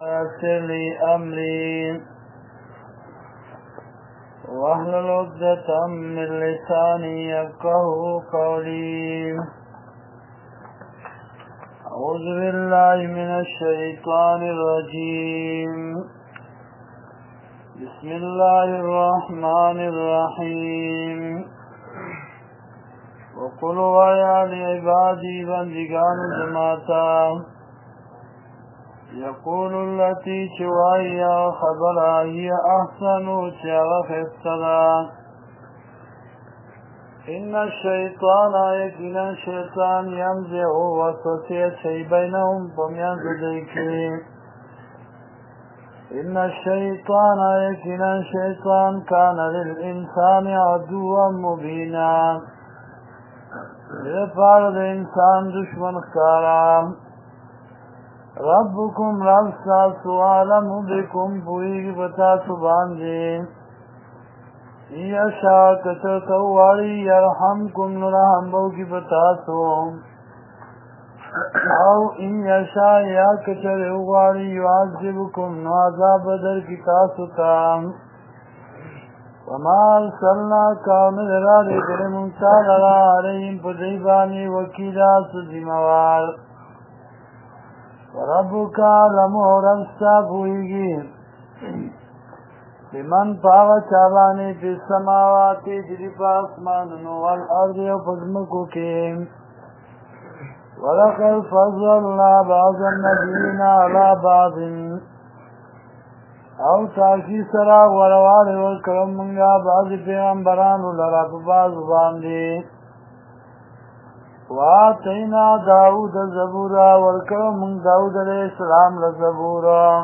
يسر لي أمري واحلل عقدة من لساني يفقهوا قولي. أعوذ بالله من الشيطان الرجيم. بسم الله الرحمن الرحيم. وقلوا يا لعبادي بندگان جماعتا يقول التي شوائيا خبرا هي أحسن شغف الصلاة إن الشيطان يكن شيطان يمزع وسوسية شيء بينهم فمين ذكي. إن الشيطان يكن شيطان كان للإنسان عدوا مبينا لفعل الإنسان دشمن خارام. ربكم رب ساسو عالم بكم بوئیگ بتا سبان دے یشا کچتواری یرحمکم نرحم بوگی بتا سو او ان یشا یا کچر اواری یعذبکم نعذاب در کی تاسو تام وما ارسلنا کامل را لکر منتال را علیہم پدیبانی وکیلا سزیموار وربك علم ورسا بوئیگی بمن پاغا چابانی فی السماواتی جدی پاسماننو والارض و پزمکو کی ولقد فضلنا بعض النبیین على بعض او تاکی سرا وروار ورکرم منگا بعض پیغمبرانو لرا بعض باندی واتینا داود زبورا ورکو من داود علیہ السلام لزبورا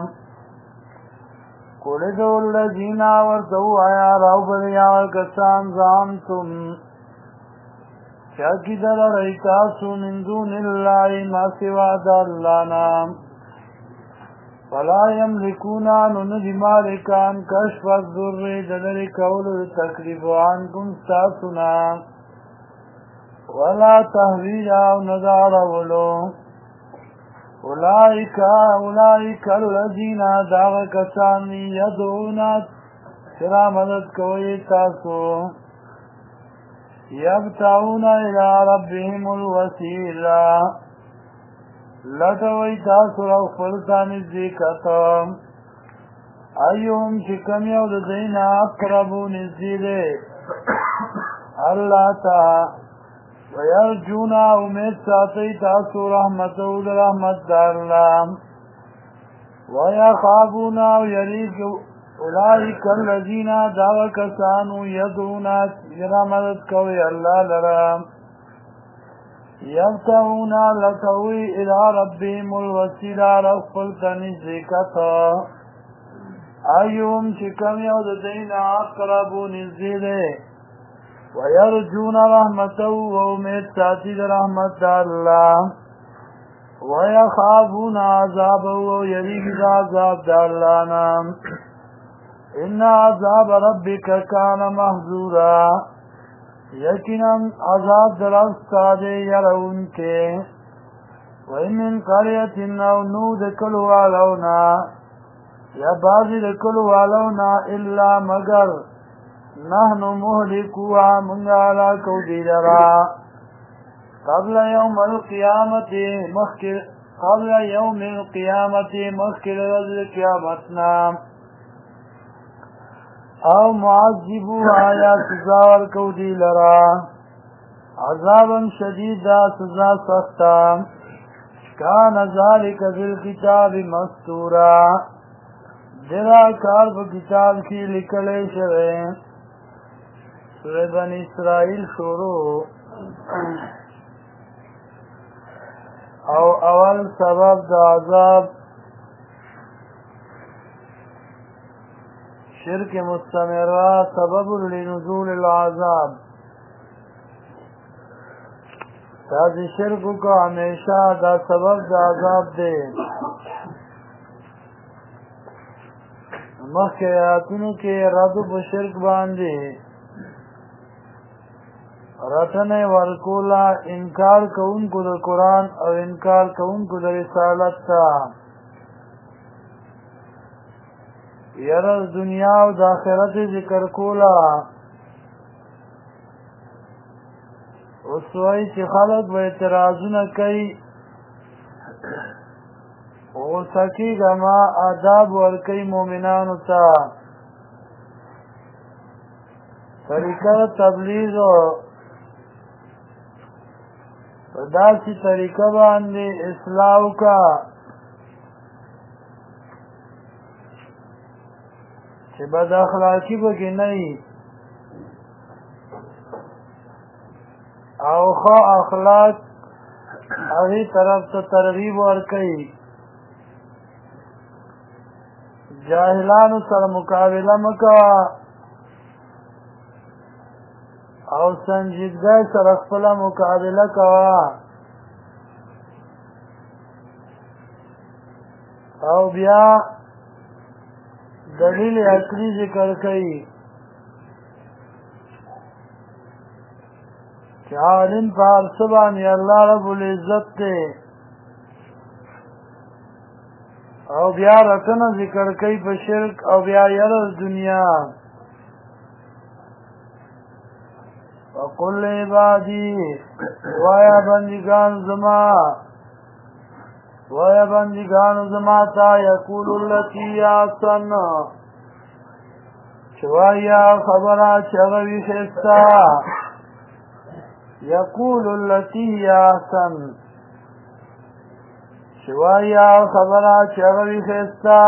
قلدو اللذین ورتو آیا راو بریا ورکسان زانتم چاکی در ریتاسو من دون اللہ ما سوا دا اللہ نام فلا یملکونا نندی مالکان کشف الضر دلر کول تکلیف عنکم ستاسونا ولا تحویلا نظار ولو اولئک الذین داغ کسانی یدعونا سرا مدد کوئی تاسو یبتعونا الى ربهم الوسیلہ لٹوئی تاسو رو فلتانی زیکتم ایوم چکم یود دینا اقربو نزیدے اللہ تا وَيَرْجُونَا امید ساتی تاسو رحمتو لرحمت دارلام وَيَخَابُونَا وَيَرِيكُ اولئک الذین دعوَ کسانو یدعونا یرا مدد کوئی اللہ لرام یبتعونا لتوی الى ربهم الوسیلہ رفل تنزیکتا ایوم چکم یود دینا اقربو نزیدے وَيَرْجُونَ رَحْمَتَهُ وَأُمِدْ سَاتِدَ رَحْمَتَ اللَّهِ وَيَخَافُونَ عَذَابَهُ وَيَرِيدُ عَذَابَ اللَّهِ إِنَّ عَذَابَ رَبِّكَ كَانَ مَحْذُورًا یقیناً عذاب درستاد یرون کے وَإِن مِّن قَرْيَةٍ أَوْ نُودِكَلُ وَعَلَوْنَا یا بازی دکلو علونا إِلَّا مگر نحن مهلكوها من على كودي لرا قبل يوم القيامة مخكر رجل قيامتنا او معذبوها يا سزاور كودي لرا عذابا شديدا سزا سختا كان ذلك في الكتاب مستورا جرا کار په کتاب کی لکلے شوه. سورہ بنی اسرائیل شروع او اول سبب د عذاب شرک مستمرہ سبب لنزول العذاب. تازی شرک کو ہمیشہ دا سبب د عذاب دے. مخی آیاتونو کے ردو بشرک باندے رتن ورکولا انکار کون کو در قرآن او انکار کون کو در رسالت تا یره دنیا او د آخرت ذکر کولا اوس وایي چې خلک به اعتراضونه کوي غوسه کېږه ما آداب ورکوي مؤمنانو ته طریقه تبلیغ په داسې طریقه باندې اصلاح وکړه چې بد اخلاقي پکې نه وي او ښه اخلاق هغې طرف ته ترغیب ورکوي جاهلانو سره مقابله مه کوه او سنجیدګۍ سره خپله مقابله کوه او بیا دلیل عقلی ذکر کوي چې عالم په هر څه باندې الله رب العزت دی او بیا رکنه ذکر کوي په شرک او بیا یره دنیا وقل عبادی وایا بندگان زما تا یقول اللتی احسن چوایا خبره چغوی خستا یقول اللتی احسن چوایا خبره چغوی خستا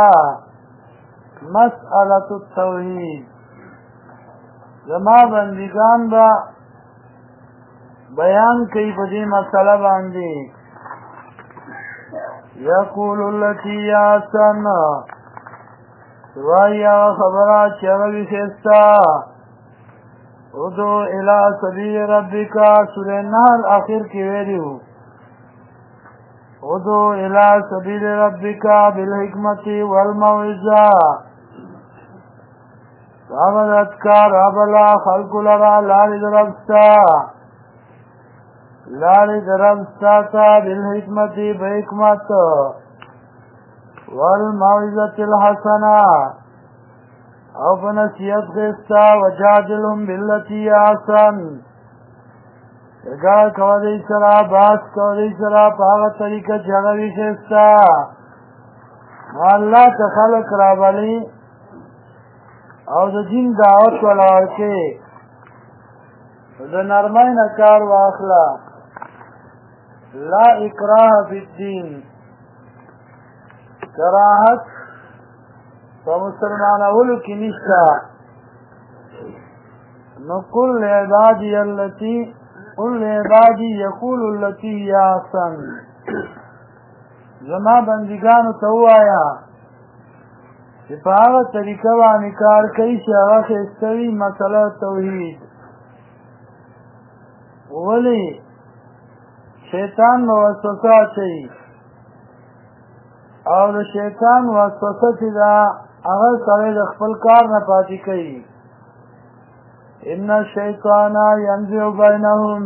مسئلة التوحید زما بندگان با بیان کوي په دې مسله باندې یقول التی احسن وایا خبره چغوی خستا ادعو الى سبیل ربک سورہ نحل آخر کې ویلو ادعو الى سبیل ربک بالحکمت والموعظه رابطتکار ابلا خلق لرا لاری دربستا تا بالحکمت بحکمت والموعظة الحسنہ او بنصیحت خستا وجادلهم باللتی احسن اگار کودی سرا باس کودی سرا پاغ طریقہ جغوی خستا اللہ تخلق رابلی او د دین دعوت ولار کې د نرمۍ نه کار واخله لا اکراه فی الدین کراهت په مسلمانولو کې نشته نو قل لعبادی یقول التی هی احسن زما بندگانو ته ووایه چې په هغه طریقه باندې کار کوي چې هغه ښایسته وي مسله توحید ولې شیطان به وسوسه اچوي او د شیطان وسوسه چې ده هغه سړی د خپل کار نه پاتې کوي ان الشیطان ینزع بینهم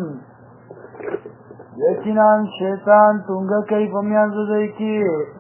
یقینا شیطان ټونګه کوي په میانځ دوی کې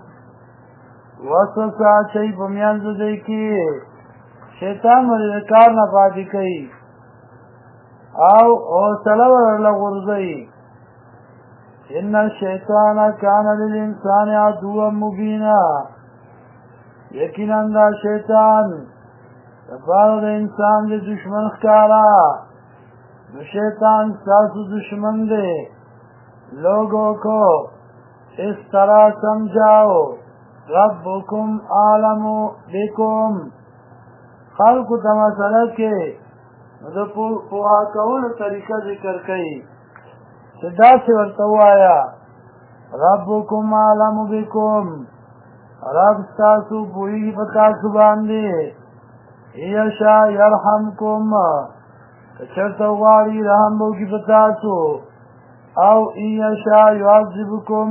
وسوسه اچوي په میانځ دوی کې شیطان ولې کار نه پاتې کوي او حوصله ورله غورځوي ان الشیطان کان للانسان عدوا مبینا یقینا دا شیطان دپاره د انسان د دشمن ښکارا نو شیطان ستاسو دشمن دی لوگوں کو اس طرح سمجھاؤ ربکم عالم بکم خلقو ته مسله کې د پوها کولو طریقه ذکر کوي چې داسې ورته ووایه ربکم عالم بکم رب ستاسو پوهېږي په تاسو باندې یشا یرحمکم که چېرته غواړي رحم به وکړي په تاسو او یشا یعذبکم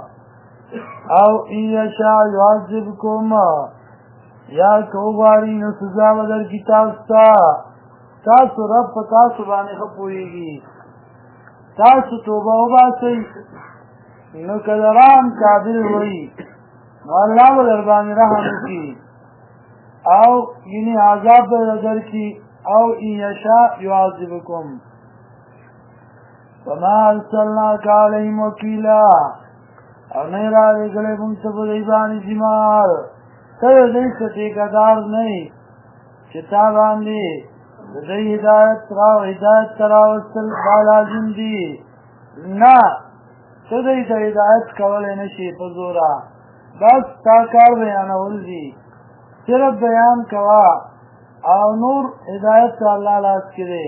یا که وغواړي نو سزا به درکړي تاسو ته تاسو رب په تاسو باندې ښه پوهېږي تاسو توبه وباسئ نو که د رحم قابل وئ نو الله به در باندې رحم وکړي او یعنی عذاب در کی او ان یشاء یعذبکم وما ارسلناک علیہم وکیلا او نه را لګلې موږ ته په دې باندې ذمہار ته دې څه ټیکادار نه چې تا باندې دې هدایت راوستل دا لازم دي نه ته دې هدایت کولای نشي په زورا بس تا کار بیانول دي صرف بیان کوا او نور هدایت الله لاس کې دی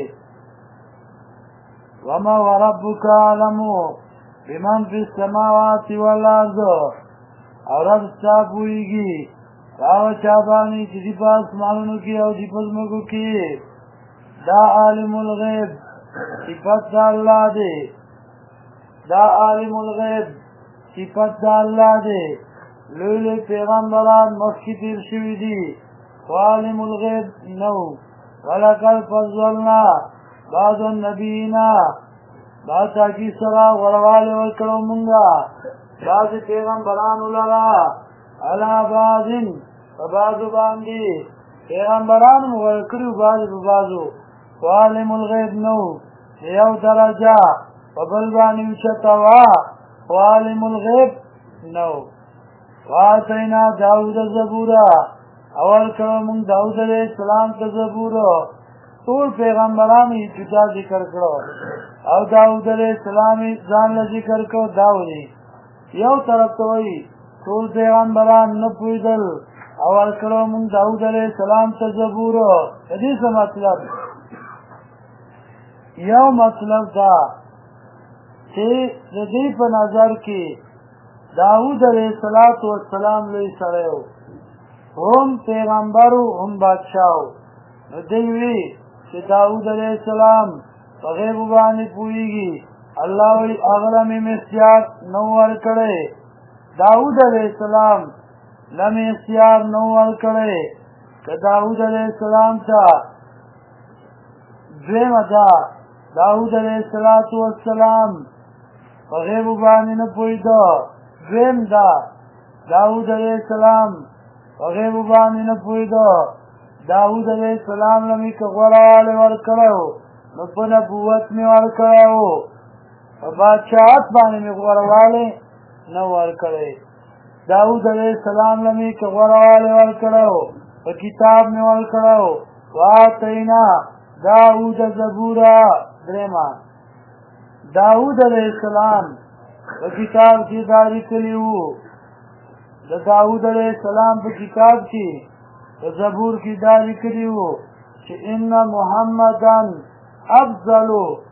وما وربک علمو بمن فی السماوات والارض او رب ستا پوهیږي هغه چا باندې چې دي په اسمانونو کې او دي په ځمکو کې دا عالم الغیب صفت د الله دی دا عالم الغیب صفت د الله دی لوی لوی پیغمبران مخکې تیر شوي دي خو عالم الغیب نو ولقد فضلنا بعض النبیین دا تاکی سرا غروالی ورکڑو منگا بعض پیغمبرانو لرا علا بعضن فبعضو باندی پیغمبرانو مغرکڑو بعضو وعالم الغیب نو یو درجہ وبلبانی وشتوا وعالم الغیب نو وآتینا داود زبورا اول کرو منگ داود علیہ السلام تا زبورو ټول پیغمبرانو جدا ذکر کړو او داود علیہ السلام ځان له ذکر کو داودی یو طرف ته وی ټول پیغمبران نه پویدل اول کړو موږ داود علیہ السلام ته زبور دې څه مطلب یو مطلب دا چې د دې په نظر کې داود علیہ السلام لوی سره هم پیغمبرو هم بادشاہو نو دی وی چې داود علیہ السلام په غیب باندې پوهیږي الله وی هغه مې اختیار نو ورکړي داود علیہ السلام لمه اختیار نو ورکړي که داود علیہ السلام ته دویمه دا داود علیہ السلام په غیب باندې نه پوهیدو دویم دا داود علیہ السلام په غیب باندې نه پوهیدو داود علیہ السلام لمی که غوراوالی ورکڑو نو پا نبوت می ورکڑو و بادشاہت بانی می غوراوالی نو ورکڑی داود علیہ السلام لمی که غوراوالی ورکڑو و کتاب می ورکڑو و آتینا داود زبورا دریما داود علیہ السلام و کتاب کی داری کلیو داود علیہ السلام پا کتاب کی زبور کی داری کریو کہ ان محمدن افضل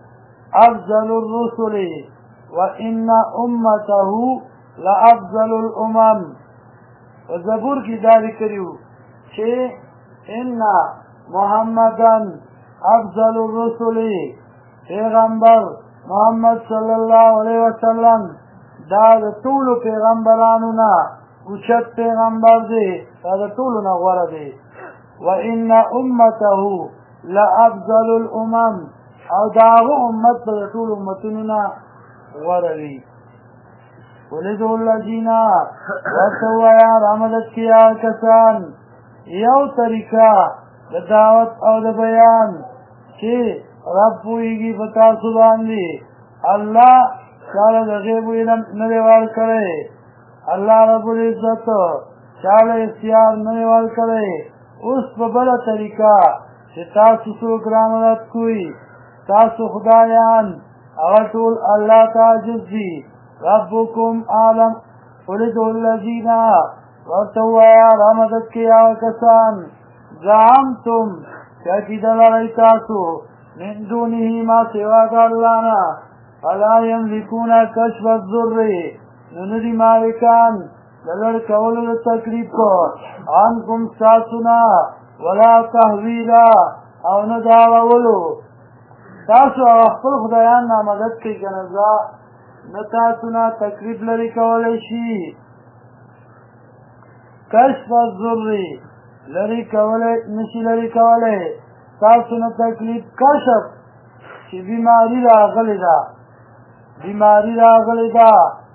الرسل و ان امته لافضل الامم زبور کی داری کریو کہ ان محمدن افضل الرسل پیغمبر محمد صلی اللہ علیہ وسلم دا طول پیغمبرانونا اوچت پیغمبر دی دا ټولو نه غوره دی وان امته لافضل الامم او دا هغه امت په ټولو امتونو نه غوره وي ولدو الذین ورته ووایه رامدد کیا کسان یو طریقه د دعوت او د بیان چې رب پوهیږي په تاسو باندې الله تعالی د غیب علم نه دی ورکړی الله رب العزت چاله اختیار نه ورکړي اوس په بل طریقه چې تاسو څوک رانات کوي تاسو خدایان هغه ټول الله تعالی دي ربکم عالم ولد الذین ورته وایه رامدد کیا کسان زعمتم چې عقیده لرئ تاسو من دونه ما سوا د الله نه فلا یملکون کشف الضر نو ندی مالکان لگر کولو تکلیف کو آنکم ساتونا ولا تحویلا او نداولو تاسو اخفل خدایان نامدد کی کنزا نتاسونا تکلیف لری کولی شی کشف الضر لری کولی نشی لری کولی تاسونا تکلیف کشف چی بیماری راغلی دا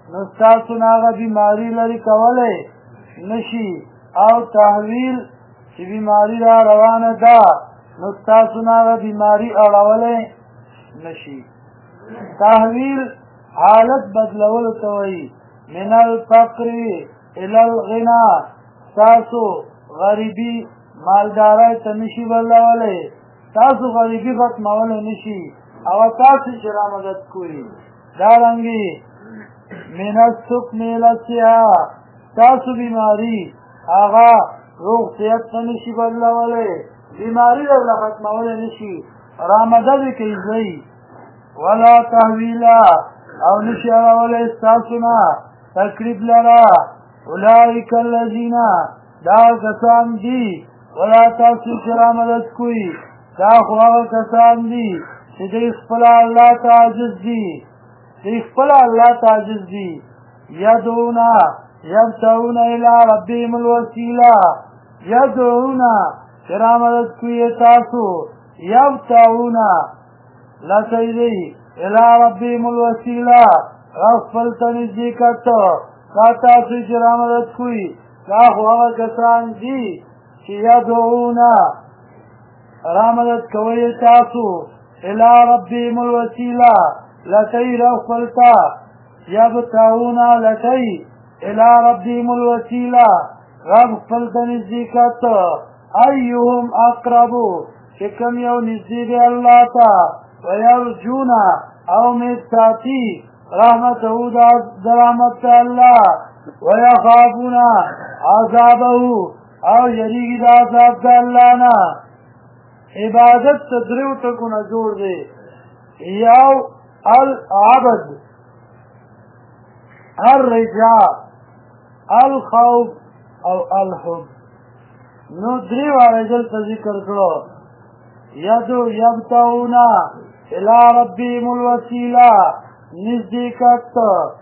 نستاسو ناغا بیماری لری کولی نشی او تحویل چې بیماری را روانه ده نو تاسو نه هغه بیماري اړولی نشي. تحویل حالت بدلولو ته وایي. من الفقر الى الغنا، تاسو غریبي مالدارۍ ته نشي بدلولی، تاسو غریبي ختمولی نشي، هغه تاسو چې را مدد کوي. دارنګې من السقم الى الصحة، تاسو بیماري هغه روغتیت ته نشي بدلولی، بیماری درله ختمولی نشي، را مدد یې کوي ځئ. ولا تحویلا، او نشي اړولی ستاسو نه تکلیف لره. اولئک الذین، دا کسان دي، ولا تاسو چې را مدد کوي، دا خو هغه کسان دي چې دوی خپله الله ته عاجز دي، دوی خپله الله ته عاجز دي. یدعون یبتغون الی ربهم الوسیله، یدعون چې را مدد کوي تاسو، یبتغون لټوي دی الی ربهم الوسیله، رب خپل ته نزدېکت. دا تاسو چې را مدد کوي دا خو هغه کسان دي چې یدعون را مدد کوئ تاسو الی ربهم الوسیله، لټوي رب خپل ته، یبتغون لټوي الی ربهم الوسیله، رب خپل ته نزدېکت. ایهم اقرب، چې کوم یو نږدې دی الله ته. ویرجون، او امید ساتي رحمته، د رحمت الله. ویخافون عذابه، او یریږي د عذاب د الله نه. عبادت ته دریو ټکو نه جوړ دی. یو العبد، الرجاء، الخوف او الحب. نو درې واره دلته ذکر کړو. یبتغون الی ربهم الوسیله، نزدېکت،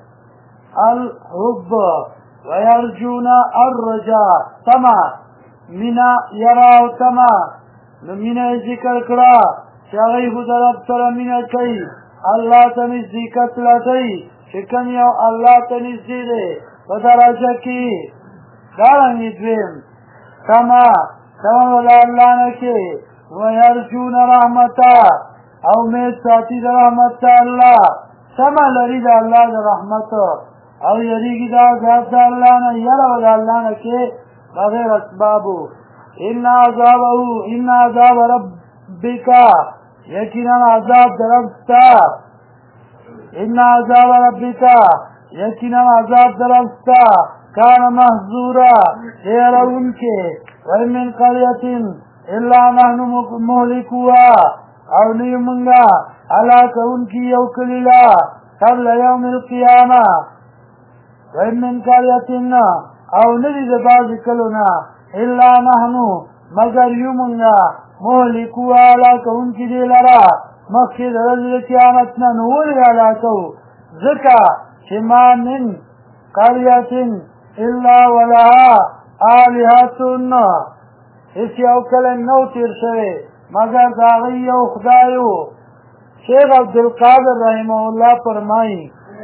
الحب، ویرجون الرجاء، تمه، مینه، یره او تمه. نو مینه یې ذکر کړه چې هغوی خو د رب سره مینه کوي، الله ته نزدېکت لټوي، چې کوم یو الله ته نږدې دی په درجه کې. دارنګې دویم تمه به د الله نه کې. ویرجون رحمته، او امید ساتي د رحمت د الله، تمه لري د الله د رحمت، او یریږي د عذاب د الله نه، یره به د الله نه کې بغیر اسبابو. ان عذاب ربک، یقینا عذاب د رب ستا. ان عذاب ربک، یقینا عذاب د رب ستا. کان محذورا، هېرونکې. وان من قرية الا نحن مهلكوها، او نه یو مونږه هلاکوونکي یو کلي لا قبل یوم القیامه. وان من قرية، او نه دي د بعضې کلو نه الا نحن، مګر یو مونږه مهلکوها هلاکوونکي دې لره مخکې د ورځې د قیامت نه. نو ولې هلاکوو؟ ځکه چې ما من قرية الا ولها آلهة، هیڅ یو کلی نو تېر شوی مګر د هغوی یو خدای و. شیخ عبدالقادر رحمه الله فرمائی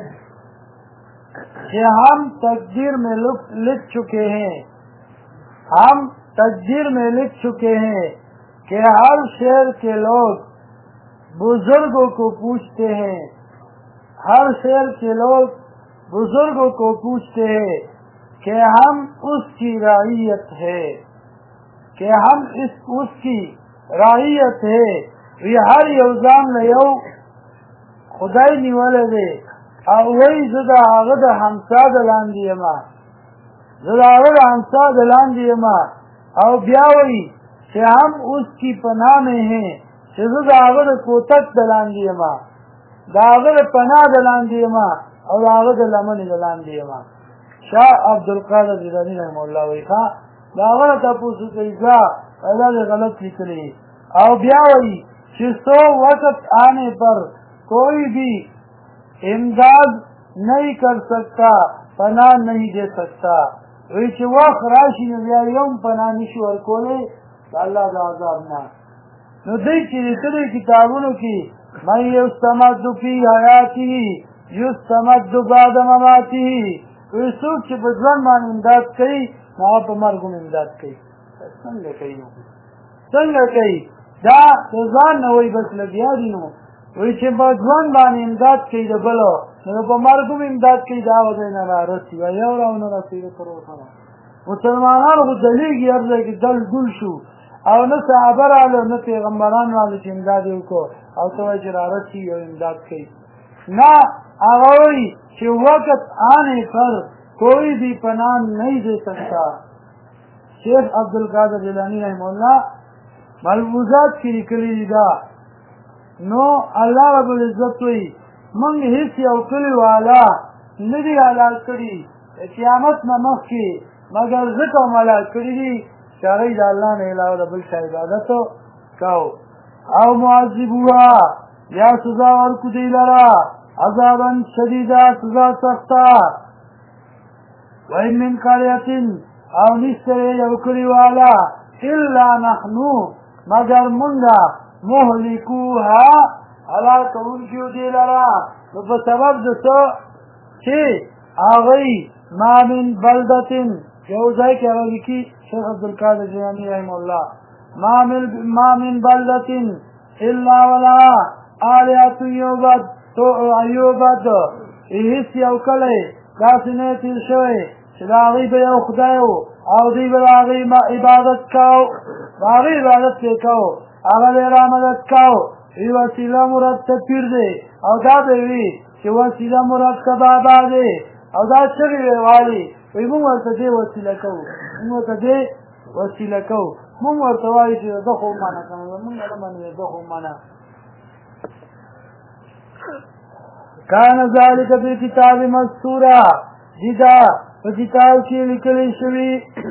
کہ ہم تقدیر میں لکھ چکے ہیں، ہم تقدیر میں لکھ چکے ہیں کہ ہر شہر کے لوگ بزرگوں کو پوچھتے ہیں، ہر شہر کے لوگ بزرگوں کو پوچھتے ہیں کہ ہم اس کی رعیت ہے، کہ ہم اس کی رعیت ہے. وی هر یو ځان له یو خدای نیولی دی، او وایي زه د هغه د همسا د لاندې یمه، زه د هغه د همسا د لاندې یمه. او بیا وایي چې هم اوس کی پناه میں ہیں، چې زه د هغه د کوتک د لاندې یمه، د هغه د پناه د لاندې یمه، او د هغه د لمنې د لاندې یمه. شاه عبدالقادر جیلانی رحمه الله وایي ښه د هغه نه تپوس وکړئ ځه دا دې غلط لیکلی. او بیا وایي کہ 100 وقت آنے پر کوئی بھی امداد نہیں کر سکتا، پناہ نہیں دے سکتا. وی چې وخت راشي نو بیا یو پناه نشي ورکولی د الله د عذاب نه. نو دوی چې لیکلي کتابونو کې من یستمد فی حیاته یستمد بعد مماته، وی څوک چې په ژوند باندې امداد کوي نو هغه په مرګ هم امداد کوي. څنګه کوي نو څنګه کوي دا ځان نه وایي بس لګیا دي نو وایي چې په ځوان باندې امداد کوي د بلو نو په مرګ هم امداد کوي دا وځای نه رارسي وایي یو راونه رسېده تر اوسه مسلمانان خو دلیږي هر ځای کې دل ګل شو او نه صحابه راغله نه پیغمبران راغله چې امداد یې وکړو او ته وایي چې رارسي او امداد کوي نه هغه وایي چې وقت آنے پر کوئی بھی پناہ نہیں دے سکتا شیخ عبدالقادر جیلانی رحمہ اللہ ملفوظات کی لکلی دا نو اللہ رب العزت وی منگ حص یو کلی والا ندی حلال کری قیامت نمخ کی مگر ذکر ملال کری دی چاگئی دا اللہ نے علاوہ دا بلشا عبادتو کاؤ او معذبوها یا سزا ورکو دی لرا عذابا شدیدا سزا سختا وَإِن مِّن قَرْيَةٍ او نشتره یو کلی والا الا نحنو مگر منگا مهلکوها هلاکون کیو دی لرا نو په سبب دسو چې آغی ما من بلدتن یو ځای کې هغه لیکي شیخ عبدالقادر جیلانی رحمه الله ما من بلدتن الا ولا آلیات یوبد هیڅ یو کلی داسې نه تیر شوی چې د هغوی به یو خدای و او دوی به د هغوی عبادت کو د هغوی عبادت پرې کو هغه به یې رامدد کو وی وسیله مراد تکبیر دی او دا به وي چې وسیله مراد بابا دی او دا چغې به والي وی مونږ ورته دې وسیله کوو مونږ ورته وایو چې ده خو ومنه که نه مونږ نه منو ده خو ومنه کان ذالک فی کتاب مستورا جدا په کتاب کې لیکل شوی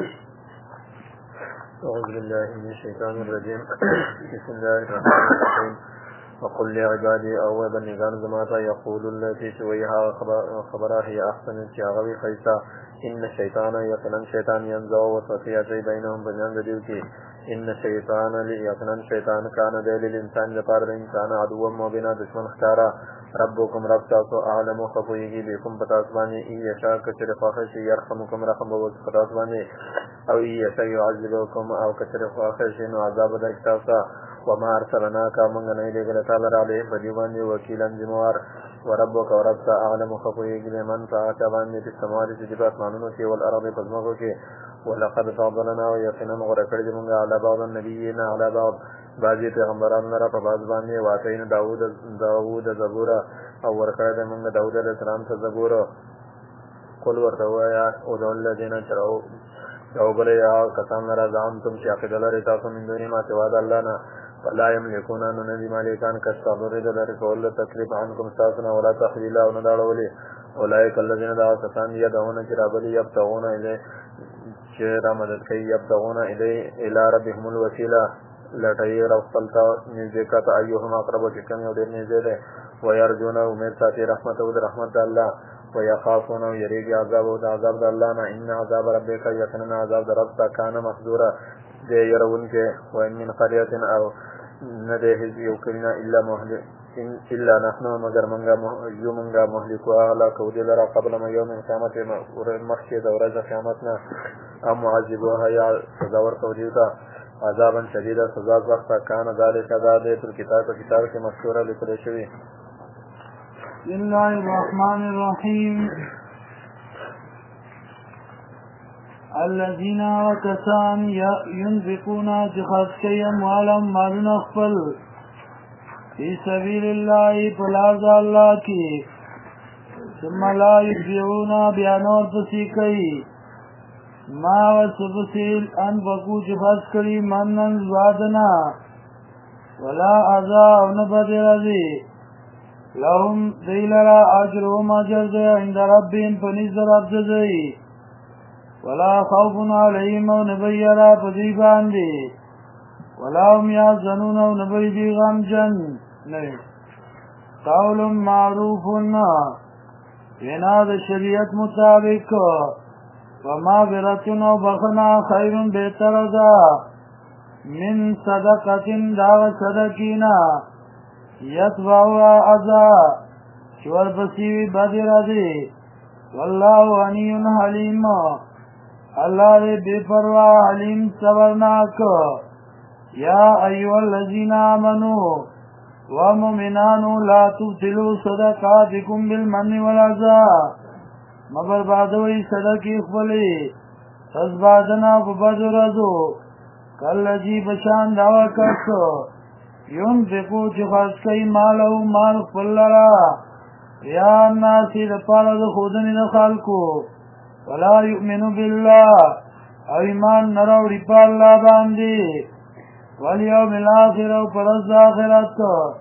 أعوذ بالله من الشيطان الرجيم بسم الله الرحمن الرحيم وقل لعبادي او بندگان زماتا يقول التي سويها خبره هي احسن چاغوي خيسا ان الشيطان يقنا شيطان ينزو وصفيه بينهم بجان دیو کی ان الشيطان يقنا شيطان كان ذل الانسان لپاره انسان عدو مبينا دشمن اختارا ربكم رب تاسو اعلم خفويږي بكم پتاسباني يشاء کچر فاحش يرحمكم رحم وو پتاسباني او يشاء يعذبكم او کچر فاحش نو عذاب دکتاسا وما ارسلناك من نه لګل تعالی علیه بدیوان وکیلن جموار وربک وربک اعلم خفويږي من فاتبان دي سماوات دي په اسمانونو کې ول ارض په ځمکو کې ولقد فضلنا ويقينا غرقل موږ على بعض النبيين على بعض بعضی پیغمبران لره په بعض باندې واقعین داوود زبور او ورکړه د موږ داوود علیه السلام ته زبور قل ورته وایا او د الذين تروا او بل یا کسان را ځانتم چې عقیده لري تاسو من دونی ما سوا د الله نه فلا يملكون ان ندي مالکان کستابر د لري کول تکلیف عنکم تاسو ولا تحویل او نه داړولې اولئک الذين دعوا کسان يدعون چې رابلی یبتغون الیه چې را مدد کوي یبتغون الیه الی ربهم الوسیله لټي رفلتا نزدېکات ایهم اقرب چې کوم یو ډېر نږدې دی ويرجون امید ساتي رحمت او رحمت الله ويخافون يريد عذاب او عذاب الله نه ان عذاب ربك يقينا عذاب رب كان محذورا دې يرون کې وان من قريه او نده يوكلنا الا نحن مگر منغا مهلكو اغلا كودي لرا قبل ما يوم القيامه مخشي دورة قيامتنا ام معذبوها يا تزور كوديتا عذابا شديدا سزا وقت كان ذلك ذلك الكتاب کی مشهوره لیکل شوی بسم الله الرحمن الرحيم الذين وكسان ينفقون جخصي أموالهم مالنا خفل في سبيل الله فلاز الله کی ثم لا يتبعون بیانور پسیقی ما وسبسیل انفقو جفاس کری منن زوادنا ولا عذا ونبد رضی لهم دیلرا اجرهم اجر دی عند ربهم پنیز رب دی ولا خوف علیهم ونبیرا پدیبان دی ولا هم یحزنون ونبی دی غمجن نہیں قول معروف وینا د شریعت مطابق ومغفرة وبخنا خير بهتر ده من صدقة داو صدقینا یتبعوا اذى شور بسیوی بدی رضی والله غنی حلیم اللہ دے بے پرواہ علیم صبرناک یا ایوہ الذین آمنوا ومؤمنانو لا تبطلوا صدقاتکم بالمن والعزا مبربادوی صدقی خبلی تزبادنا ببدو رضو کاللذی بشان دعوی کسو ینفقو چی خرچ کئی مالو مال خبل لرا یا الناسی دپارا دو خودنی دو خالکو ولا یؤمنو باللہ او ایمان نروڑی پا اللہ باندی والیوم الاخر او پرز آخرت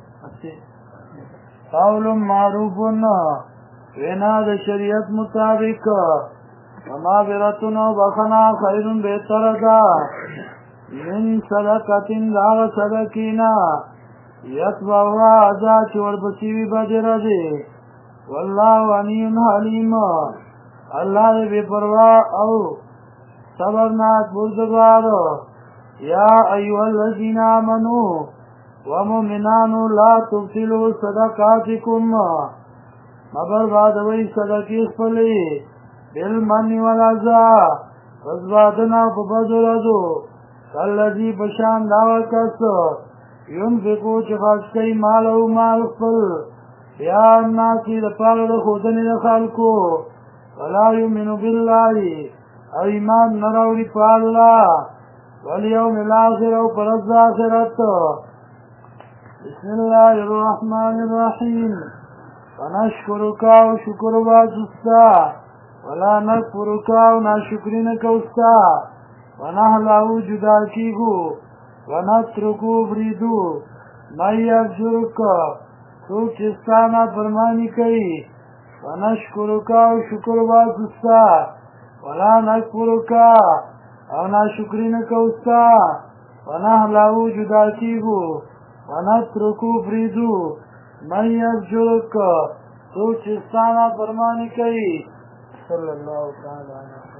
قول معروف وینا د شریعت مطابق ومغفرتن بخنا خیر بہتر دا من صدقتن داغ صدقینا یتبعها عزا چور بسیوی بدر دی واللہ غنی حلیم اللہ بے پرواہ او صبرناک بردگار یا ایوہ الذین آمنوا ومؤمنان لا تبطلوا صدقاتکم مبربادوی صدقی خپلی بالمن والعزا رضبادنا فبدو رضو کالذی بشان دعوی کس ینفقو چخرچ کئی مالو مال خپل یا الناسی دپار د خودنی د خلکو ولا یؤمنو باللہ او ایمان نراوڑی پا اللہ والیوم الاخر او پرز آخرت بسم اللہ الرحمن الرحیم ونشکرکا و شکر بازستا ولا نکفرکا و ناشکری نکوستا ونحلو جدا کیگو ونترکو بریدو مئی افجرکا تو چستانا فرمانی کئی ونشکرکا و شکر بازستا ولا نکفرکا او ناشکری نکوستا ونحلو جدا کیگو ونترکو بریدو من یرجوک تو چستانا فرمانی کئی صلی اللہ تعالی